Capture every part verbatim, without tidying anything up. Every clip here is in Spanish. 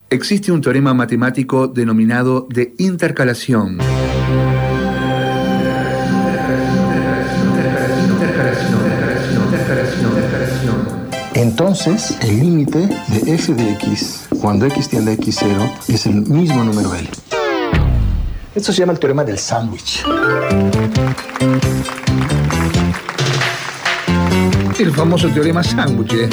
Existe un teorema matemático denominado de intercalación. Entonces, el límite de f de x, cuando x tiende a x cero, es el mismo número L. Esto se llama el teorema del sándwich. El famoso teorema sándwich, ¿eh?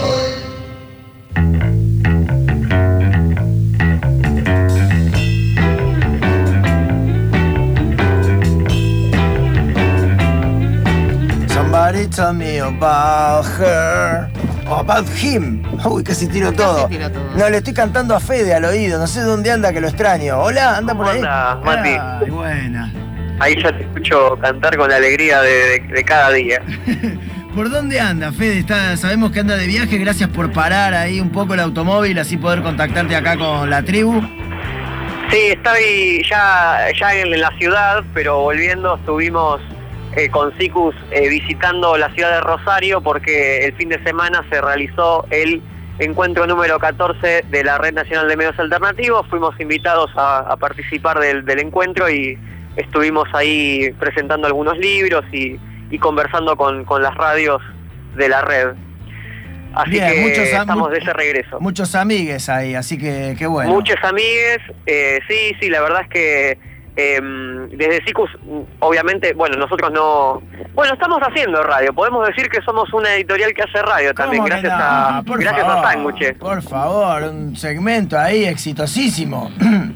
Somebody tell me about her. O about him. Uy, casi tiro todo. Casi tiro todo. No, le estoy cantando a Fede al oído. No sé dónde anda, que lo extraño. Hola, anda por ahí. Hola, Mati. Ay, buena. Ahí ya te escucho cantar con la alegría de, de, de cada día. ¿Por dónde anda, Fede? Está, sabemos que anda de viaje. Gracias por parar ahí un poco el automóvil, así poder contactarte acá con la tribu. Sí, estoy ya, ya en la ciudad, pero volviendo estuvimos eh, con Cicus eh, visitando la ciudad de Rosario porque el fin de semana se realizó el encuentro número catorce de la Red Nacional de Medios Alternativos. Fuimos invitados a, a participar del, del encuentro y estuvimos ahí presentando algunos libros y, y conversando con, con las radios de la red. Así Bien, que muchos am- estamos de ese regreso. Muchos amigues ahí, así que qué bueno. Muchos amigues, eh, sí, sí, la verdad es que eh, desde Cicus, obviamente, bueno, nosotros no... Bueno, estamos haciendo radio, podemos decir que somos una editorial que hace radio también, ¿Cómo que gracias no? a Por gracias favor, a Sándwiches. Por favor, un segmento ahí exitosísimo.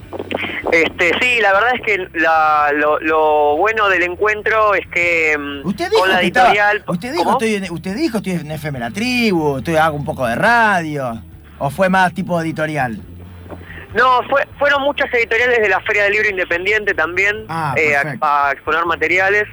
Este, sí, la verdad es que la, lo, lo bueno del encuentro es que Usted dijo con la que estaba- editorial... usted dijo, ¿Cómo? estoy en, usted dijo estoy en F M La Tribu, estoy, hago un poco de radio, o fue más tipo editorial. No, fue, fueron muchas editoriales de la Feria del Libro Independiente también Ah, eh, perfecto. a, a exponer materiales,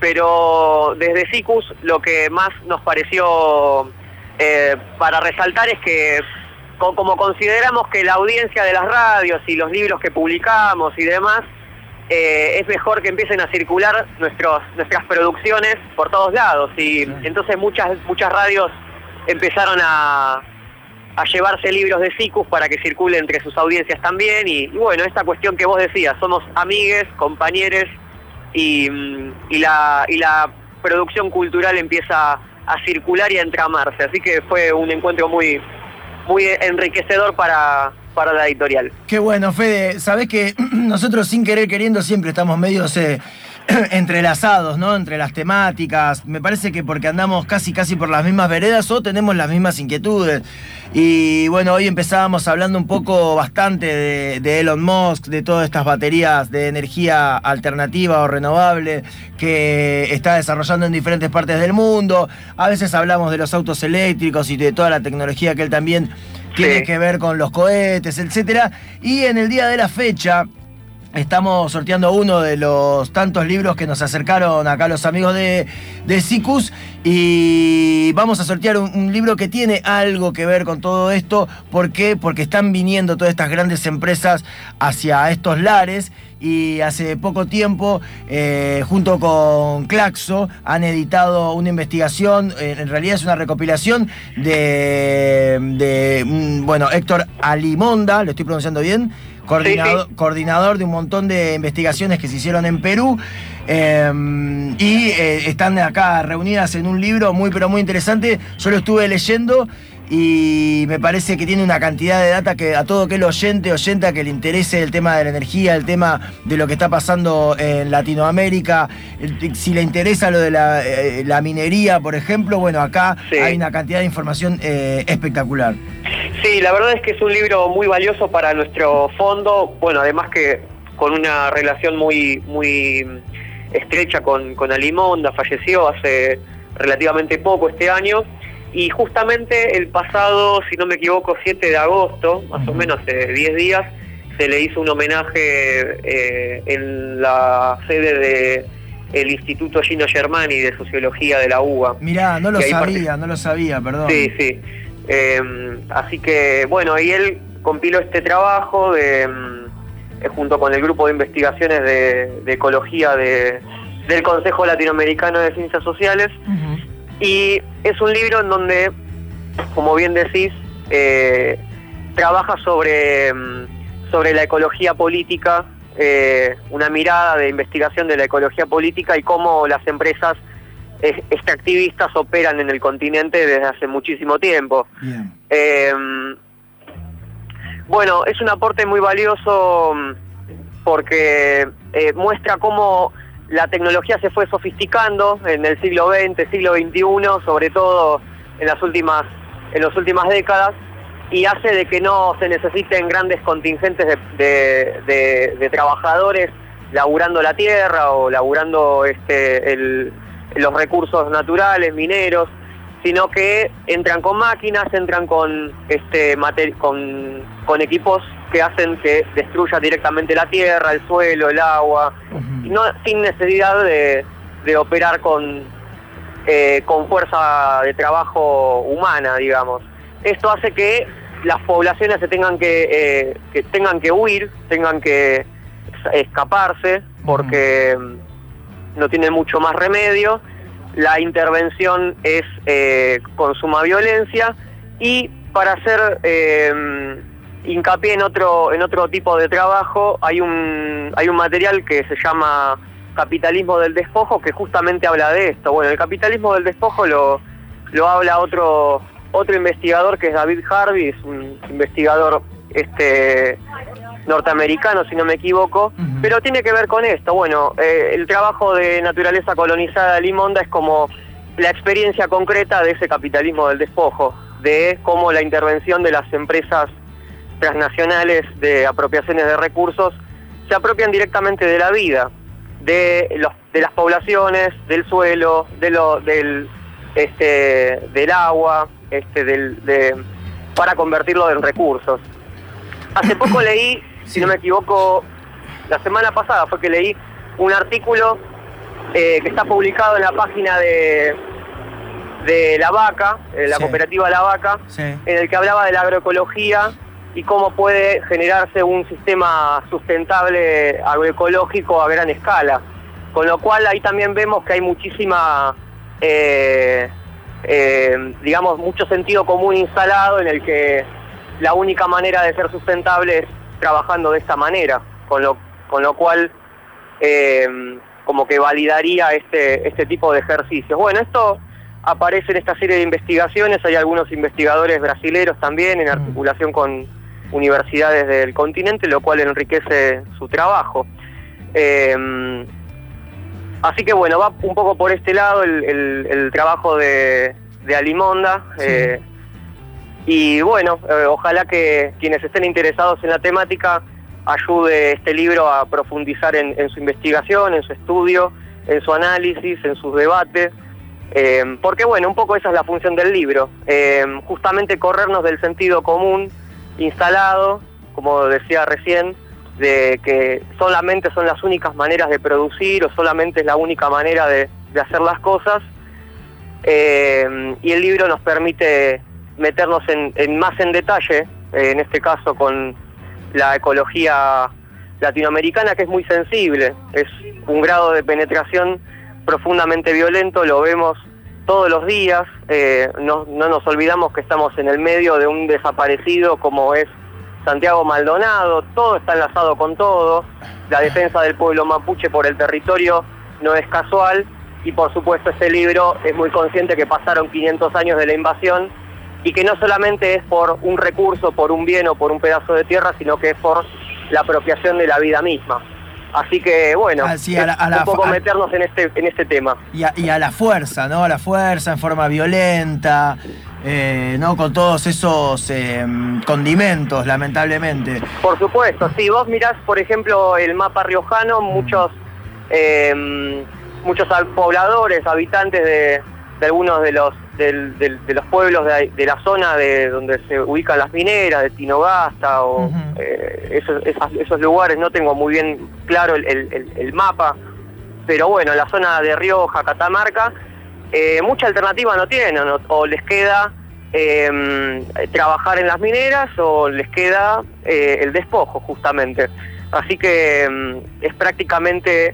pero desde Cicus lo que más nos pareció eh, para resaltar es que co- como consideramos que la audiencia de las radios y los libros que publicamos y demás, eh, es mejor que empiecen a circular nuestros, nuestras producciones por todos lados y Sí. entonces muchas, muchas radios empezaron a... a llevarse libros de Cicus para que circule entre sus audiencias también y, y bueno, esta cuestión que vos decías, somos amigues, compañeros y, y, la, y la producción cultural empieza a circular y a entramarse, así que fue un encuentro muy, muy enriquecedor para, para la editorial. Qué bueno, Fede, sabés que nosotros sin querer queriendo siempre estamos medios eh, entrelazados, ¿no? Entre las temáticas. Me parece que porque andamos casi casi por las mismas veredas o tenemos las mismas inquietudes. Y bueno, hoy empezábamos hablando un poco bastante de, de Elon Musk, de todas estas baterías de energía alternativa o renovable que está desarrollando en diferentes partes del mundo. A veces hablamos de los autos eléctricos y de toda la tecnología que él también tiene Sí. que ver con los cohetes, etcétera. Y en el día de la fecha estamos sorteando uno de los tantos libros que nos acercaron acá los amigos de, de Cicus y vamos a sortear un, un libro que tiene algo que ver con todo esto. ¿Por qué? Porque están viniendo todas estas grandes empresas hacia estos lares y hace poco tiempo, eh, junto con Claxo, han editado una investigación, eh, en realidad es una recopilación de, de mm, bueno, Héctor Alimonda, ¿lo estoy pronunciando bien? Coordinador, Sí, sí. coordinador de un montón de investigaciones que se hicieron en Perú eh, y eh, están acá reunidas en un libro muy pero muy interesante. Yo lo estuve leyendo y me parece que tiene una cantidad de data que a todo aquel oyente, oyenta que le interese el tema de la energía, el tema de lo que está pasando en Latinoamérica, el- si le interesa lo de la, eh, la minería, por ejemplo, bueno, acá Sí. hay una cantidad de información eh, espectacular. Sí, la verdad es que es un libro muy valioso para nuestro fondo, bueno, además que con una relación muy muy estrecha con, con Alimonda, falleció hace relativamente poco este año, y justamente el pasado, si no me equivoco, siete de agosto, más o menos hace diez días, se le hizo un homenaje eh, en la sede de el Instituto Gino Germani de Sociología de la U B A. Mirá, no lo Y ahí sabía, no lo sabía, perdón. Sí, sí. Eh, así que, bueno, y él compiló este trabajo de, eh, junto con el grupo de investigaciones de, de ecología de, del Consejo Latinoamericano de Ciencias Sociales. Ujú. Y es un libro en donde, como bien decís, eh, trabaja sobre, sobre la ecología política, eh, una mirada de investigación de la ecología política y cómo las empresas eh, extractivistas operan en el continente desde hace muchísimo tiempo. Bien. Eh, bueno, es un aporte muy valioso porque eh, muestra cómo la tecnología se fue sofisticando en el siglo veinte, siglo veintiuno, sobre todo en las últimas, en las últimas décadas, y hace de que no se necesiten grandes contingentes de, de, de, de trabajadores laburando la tierra o laburando este, el, los recursos naturales, mineros, sino que entran con máquinas, entran con, este, mater- con, con equipos que hacen que destruya directamente la tierra, el suelo, el agua, uh-huh. y no, sin necesidad de, de operar con, eh, con fuerza de trabajo humana, digamos. Esto hace que las poblaciones se tengan que, eh, que tengan que huir, tengan que escaparse, porque uh-huh. no tienen mucho más remedio. La intervención es eh, con suma violencia, y para hacer eh, hincapié en otro en otro tipo de trabajo hay un hay un material que se llama Capitalismo del Despojo, que justamente habla de esto. Bueno, el capitalismo del despojo lo lo habla otro otro investigador, que es David Harvey, es un investigador este norteamericano, si no me equivoco, uh-huh. pero tiene que ver con esto. Bueno, eh, el trabajo de Naturaleza Colonizada de Limonda es como la experiencia concreta de ese capitalismo del despojo, de cómo la intervención de las empresas transnacionales de apropiaciones de recursos se apropian directamente de la vida, de los de las poblaciones, del suelo, de lo del este del agua, este del de para convertirlo en recursos. Hace poco leí, si no me equivoco, la semana pasada fue que leí un artículo eh, que está publicado en la página de, de La Vaca, eh, la sí. cooperativa La Vaca, sí. en el que hablaba de la agroecología y cómo puede generarse un sistema sustentable agroecológico a gran escala. Con lo cual ahí también vemos que hay muchísima, eh, eh, digamos, mucho sentido común instalado, en el que la única manera de ser sustentable es trabajando de esta manera, con lo, con lo cual eh, como que validaría este, este tipo de ejercicios. Bueno, esto aparece en esta serie de investigaciones, hay algunos investigadores brasileros también, en articulación con universidades del continente, lo cual enriquece su trabajo. Eh, así que bueno, va un poco por este lado el, el, el trabajo de, de Alimonda. Sí. Eh, Y bueno, eh, ojalá que quienes estén interesados en la temática ayude este libro a profundizar en, en su investigación, en su estudio, en su análisis, en sus debates, eh, porque bueno, un poco esa es la función del libro, eh, justamente corrernos del sentido común instalado, como decía recién, de que solamente son las únicas maneras de producir o solamente es la única manera de, de hacer las cosas, eh, y el libro nos permite meternos en, en más en detalle, eh, en este caso con la ecología latinoamericana, que es muy sensible, es un grado de penetración profundamente violento, lo vemos todos los días, eh, no, no nos olvidamos que estamos en el medio de un desaparecido como es Santiago Maldonado, todo está enlazado con todo, la defensa del pueblo mapuche por el territorio no es casual, y por supuesto este libro es muy consciente que pasaron quinientos años de la invasión, y que no solamente es por un recurso, por un bien o por un pedazo de tierra, sino que es por la apropiación de la vida misma. Así que bueno, Así, a la, a la, un poco a, meternos en este en este tema. Y a, y a la fuerza, ¿no? A la fuerza, en forma violenta, eh, ¿no? Con todos esos eh, condimentos, lamentablemente. Por supuesto, si vos mirás, por ejemplo, el mapa riojano, muchos, eh, muchos pobladores, habitantes de, de algunos de los Del, del, de los pueblos de, de la zona de donde se ubican las mineras, de Tinogasta o uh-huh. eh, esos, esos, esos lugares, no tengo muy bien claro el, el, el mapa, pero bueno, la zona de Rioja, Catamarca, eh, mucha alternativa no tienen, o, o les queda eh, trabajar en las mineras o les queda eh, el despojo justamente, así que eh, es prácticamente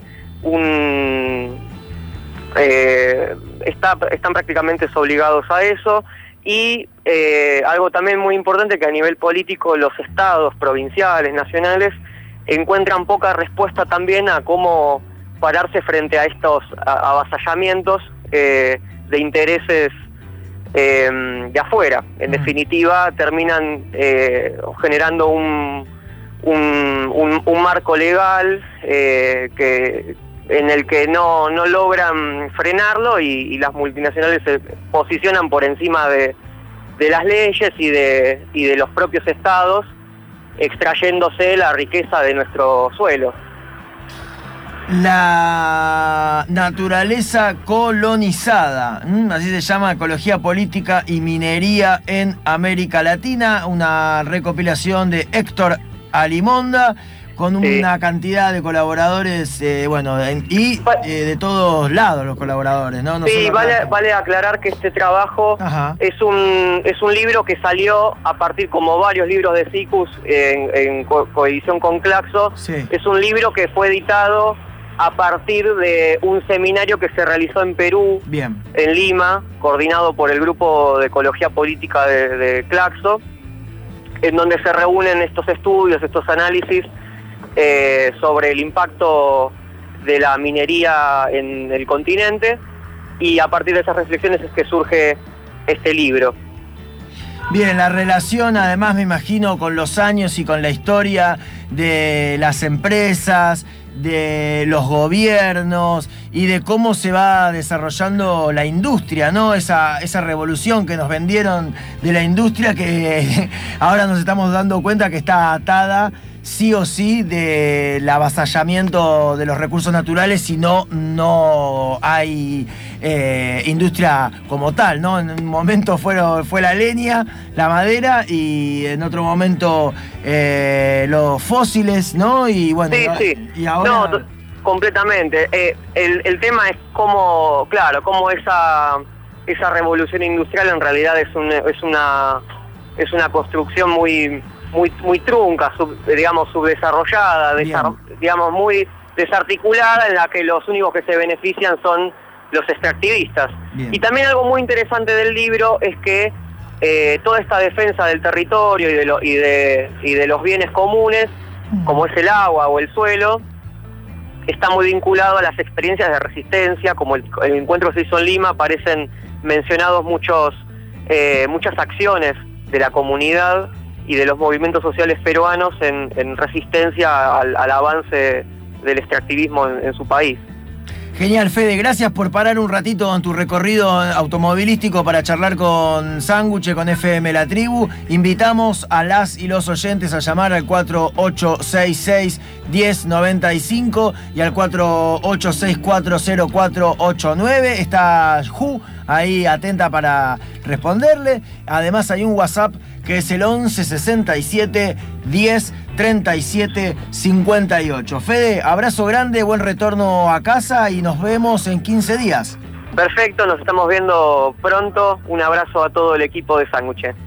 un... Eh, está, están prácticamente obligados a eso, y eh, algo también muy importante, que a nivel político los estados, provinciales, nacionales, encuentran poca respuesta también a cómo pararse frente a estos avasallamientos eh, de intereses eh, de afuera. En mm. definitiva, terminan eh, generando un, un, un, un marco legal eh, que en el que no, no logran frenarlo, y, y las multinacionales se posicionan por encima de, de las leyes y de, y de los propios estados, extrayéndose la riqueza de nuestro suelo. La naturaleza colonizada, así se llama, Ecología Política y Minería en América Latina, una recopilación de Héctor Alimonda, con una sí. cantidad de colaboradores, eh, bueno, y eh, de todos lados los colaboradores, ¿no? no sí, vale, vale aclarar que este trabajo es un es un libro que salió a partir, como varios libros de Sikus, en, en co coedición con Claxo. Sí. Es un libro que fue editado a partir de un seminario que se realizó en Perú, Bien. en Lima, coordinado por el Grupo de Ecología Política de, de Claxo, en donde se reúnen estos estudios, estos análisis eh, sobre el impacto de la minería en el continente, y a partir de esas reflexiones es que surge este libro. Bien, la relación además, me imagino, con los años y con la historia de las empresas, de los gobiernos y de cómo se va desarrollando la industria, ¿no? Esa, esa revolución que nos vendieron de la industria, que ahora nos estamos dando cuenta que está atada sí o sí del avasallamiento de los recursos naturales, si no, no hay eh, industria como tal, ¿no? En un momento fueron, fue la leña, la madera, y en otro momento eh, los fósiles, ¿no? Y bueno, sí, sí. Y ahora... No, completamente. Eh, el, el tema es cómo, claro, cómo esa, esa revolución industrial en realidad es, un, es, una, es una construcción muy... muy muy trunca, sub, digamos subdesarrollada, desar, digamos muy desarticulada, en la que los únicos que se benefician son los extractivistas. Bien. Y también algo muy interesante del libro es que eh, toda esta defensa del territorio y de, lo, y, de, y de los bienes comunes, mm. como es el agua o el suelo, está muy vinculado a las experiencias de resistencia. Como el, el encuentro se hizo en Lima, aparecen mencionados muchos eh, muchas acciones de la comunidad y de los movimientos sociales peruanos en, en resistencia al, al avance del extractivismo en, en su país. Genial, Fede, gracias por parar un ratito en tu recorrido automovilístico para charlar con Sándwich, con F M La Tribu. Invitamos a las y los oyentes a llamar al cuatro ocho seis seis, uno cero nueve cinco y al cuatro ocho seis cuatro cero cuatro ocho nueve. Está Ju ahí atenta para responderle. Además hay un WhatsApp que es el once sesenta y siete diez treinta y siete cincuenta y ocho. Fede, abrazo grande, buen retorno a casa y nos vemos en quince días. Perfecto, nos estamos viendo pronto. Un abrazo a todo el equipo de Sándwich.